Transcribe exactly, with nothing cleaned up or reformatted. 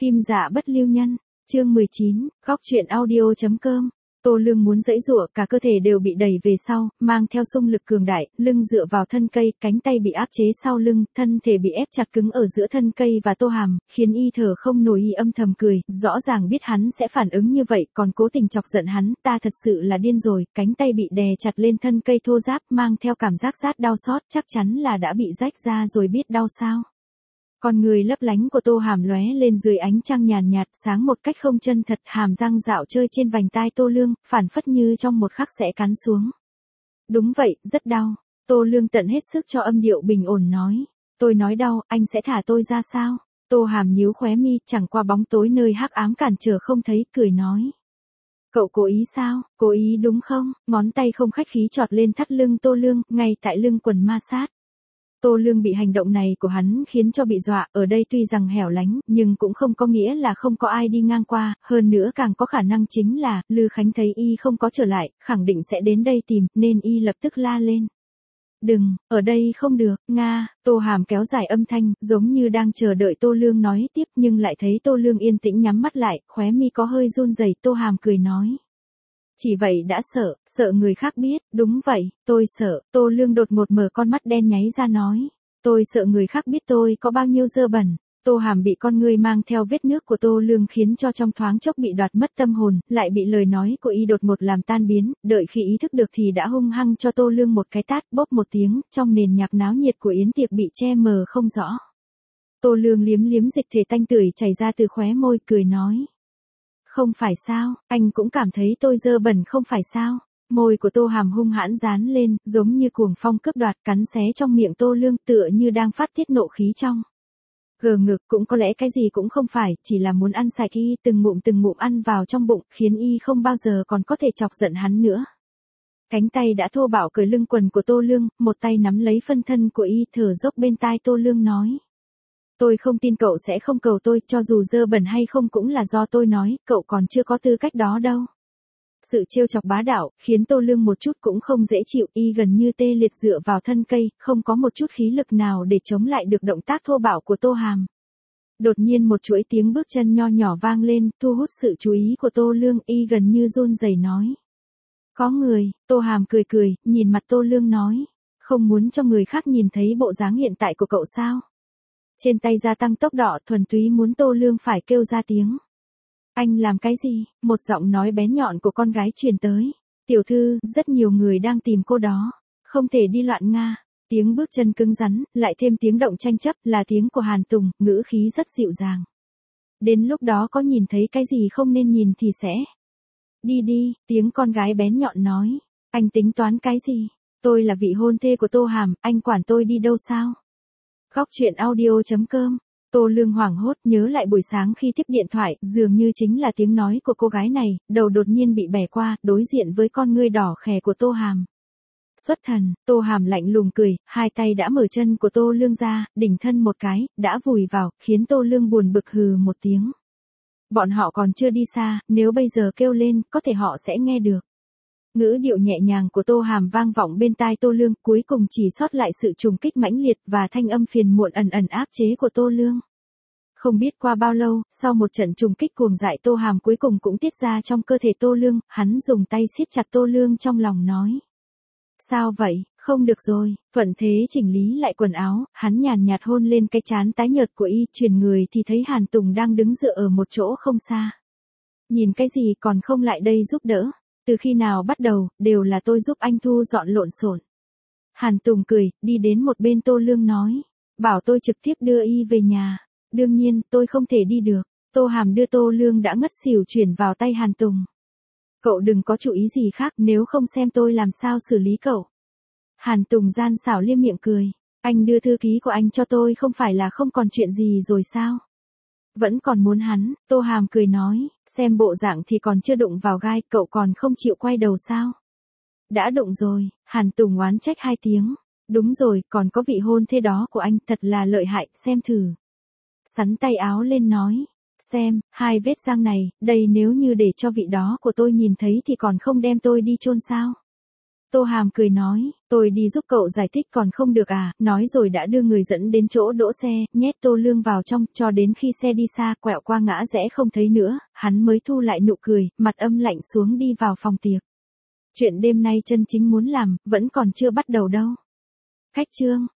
Kim Dạ Bất Lưu Nhân, chương mười chín, góc truyện audio chấm com. Tô Lương muốn giãy giụa, cả cơ thể đều bị đẩy về sau, mang theo xung lực cường đại, lưng dựa vào thân cây, cánh tay bị áp chế sau lưng, thân thể bị ép chặt cứng ở giữa thân cây và Tô Hàm, khiến y thở không nổi. Y âm thầm cười, rõ ràng biết hắn sẽ phản ứng như vậy, còn cố tình chọc giận hắn, ta thật sự là điên rồi. Cánh tay bị đè chặt lên thân cây thô ráp, mang theo cảm giác rát đau xót, chắc chắn là đã bị rách ra rồi, biết đau sao? Con người lấp lánh của Tô Hàm lóe lên dưới ánh trăng nhàn nhạt, sáng một cách không chân thật, hàm răng dạo chơi trên vành tai Tô Lương, phản phất như trong một khắc sẽ cắn xuống. Đúng vậy, rất đau. Tô Lương tận hết sức cho âm điệu bình ổn nói. Tôi nói đau, anh sẽ thả tôi ra sao? Tô Hàm nhíu khóe mi, chẳng qua bóng tối nơi hắc ám cản trở không thấy, cười nói. Cậu cố ý sao? Cố ý đúng không? Ngón tay không khách khí chọt lên thắt lưng Tô Lương, ngay tại lưng quần ma sát. Tô Lương bị hành động này của hắn khiến cho bị dọa, ở đây tuy rằng hẻo lánh, nhưng cũng không có nghĩa là không có ai đi ngang qua, hơn nữa càng có khả năng chính là, Lư Khánh thấy y không có trở lại, khẳng định sẽ đến đây tìm, nên y lập tức la lên. Đừng, ở đây không được, Nga, Tô Hàm kéo dài âm thanh, giống như đang chờ đợi Tô Lương nói tiếp, nhưng lại thấy Tô Lương yên tĩnh nhắm mắt lại, khóe mi có hơi run rẩy. Tô Hàm cười nói. Chỉ vậy đã sợ, sợ người khác biết, đúng vậy, tôi sợ. Tô Lương đột ngột mở con mắt đen nháy ra nói. Tôi sợ người khác biết tôi có bao nhiêu dơ bẩn. Tô Hàm bị con người mang theo vết nước của Tô Lương khiến cho trong thoáng chốc bị đoạt mất tâm hồn, lại bị lời nói của y đột ngột làm tan biến, đợi khi ý thức được thì đã hung hăng cho Tô Lương một cái tát, bóp một tiếng, trong nền nhạc náo nhiệt của yến tiệc bị che mờ không rõ. Tô Lương liếm liếm dịch thể tanh tưởi chảy ra từ khóe môi, cười nói. Không phải sao, anh cũng cảm thấy tôi dơ bẩn không phải sao? Môi của Tô Hàm hung hãn dán lên, giống như cuồng phong cướp đoạt, cắn xé trong miệng Tô Lương, tựa như đang phát tiết nộ khí trong. Gờ ngực, cũng có lẽ cái gì cũng không phải, chỉ là muốn ăn sạch y, từng ngụm từng ngụm ăn vào trong bụng, khiến y không bao giờ còn có thể chọc giận hắn nữa. Cánh tay đã thô bạo cởi lưng quần của Tô Lương, một tay nắm lấy phân thân của y, thở dốc bên tai Tô Lương nói. Tôi không tin cậu sẽ không cầu tôi, cho dù dơ bẩn hay không cũng là do tôi nói, cậu còn chưa có tư cách đó đâu. Sự trêu chọc bá đạo, khiến Tô Lương một chút cũng không dễ chịu, y gần như tê liệt dựa vào thân cây, không có một chút khí lực nào để chống lại được động tác thô bạo của Tô Hàm. Đột nhiên một chuỗi tiếng bước chân nho nhỏ vang lên, thu hút sự chú ý của Tô Lương, y gần như run rẩy nói. Có người. Tô Hàm cười cười, nhìn mặt Tô Lương nói. Không muốn cho người khác nhìn thấy bộ dáng hiện tại của cậu sao? Trên tay gia tăng tốc độ, thuần túy muốn Tô Lương phải kêu ra tiếng. Anh làm cái gì? Một giọng nói bén nhọn của con gái truyền tới. Tiểu thư, rất nhiều người đang tìm cô đó. Không thể đi loạn Nga. Tiếng bước chân cứng rắn, lại thêm tiếng động tranh chấp, là tiếng của Hàn Tùng, ngữ khí rất dịu dàng. Đến lúc đó có nhìn thấy cái gì không nên nhìn thì sẽ. Đi đi, tiếng con gái bén nhọn nói. Anh tính toán cái gì? Tôi là vị hôn thê của Tô Hàm, anh quản tôi đi đâu sao? Góc truyện audio chấm com. Tô Lương hoảng hốt nhớ lại buổi sáng khi tiếp điện thoại, dường như chính là tiếng nói của cô gái này, đầu đột nhiên bị bẻ qua, đối diện với con ngươi đỏ khè của Tô Hàm. Xuất thần, Tô Hàm lạnh lùng cười, hai tay đã mở chân của Tô Lương ra, đỉnh thân một cái, đã vùi vào, khiến Tô Lương buồn bực hừ một tiếng. Bọn họ còn chưa đi xa, nếu bây giờ kêu lên, có thể họ sẽ nghe được. Ngữ điệu nhẹ nhàng của Tô Hàm vang vọng bên tai Tô Lương, cuối cùng chỉ sót lại sự trùng kích mãnh liệt và thanh âm phiền muộn ẩn ẩn áp chế của Tô Lương. Không biết qua bao lâu, sau một trận trùng kích cuồng dại, Tô Hàm cuối cùng cũng tiết ra trong cơ thể Tô Lương, hắn dùng tay siết chặt Tô Lương trong lòng nói. Sao vậy, không được rồi, thuận thế chỉnh lý lại quần áo, hắn nhàn nhạt hôn lên cái trán tái nhợt của y, chuyển người thì thấy Hàn Tùng đang đứng dựa ở một chỗ không xa. Nhìn cái gì còn không lại đây giúp đỡ? Từ khi nào bắt đầu, đều là tôi giúp anh thu dọn lộn xộn. Hàn Tùng cười, đi đến một bên Tô Lương nói. Bảo tôi trực tiếp đưa y về nhà. Đương nhiên, tôi không thể đi được. Tô Hàm đưa Tô Lương đã ngất xỉu chuyển vào tay Hàn Tùng. Cậu đừng có chủ ý gì khác, nếu không xem tôi làm sao xử lý cậu. Hàn Tùng gian xảo liêm miệng cười. Anh đưa thư ký của anh cho tôi không phải là không còn chuyện gì rồi sao? Vẫn còn muốn hắn, Tô Hàm cười nói, xem bộ dạng thì còn chưa đụng vào gai, cậu còn không chịu quay đầu sao? Đã đụng rồi, Hàn Tùng oán trách hai tiếng. Đúng rồi, còn có vị hôn thê đó của anh, thật là lợi hại, xem thử. Sắn tay áo lên nói, xem, hai vết răng này, đây nếu như để cho vị đó của tôi nhìn thấy thì còn không đem tôi đi chôn sao? Tô Hàm cười nói, tôi đi giúp cậu giải thích còn không được à, nói rồi đã đưa người dẫn đến chỗ đỗ xe, nhét Tô Lương vào trong, cho đến khi xe đi xa, quẹo qua ngã rẽ không thấy nữa, hắn mới thu lại nụ cười, mặt âm lạnh xuống đi vào phòng tiệc. Chuyện đêm nay chân chính muốn làm, vẫn còn chưa bắt đầu đâu. Khách chương.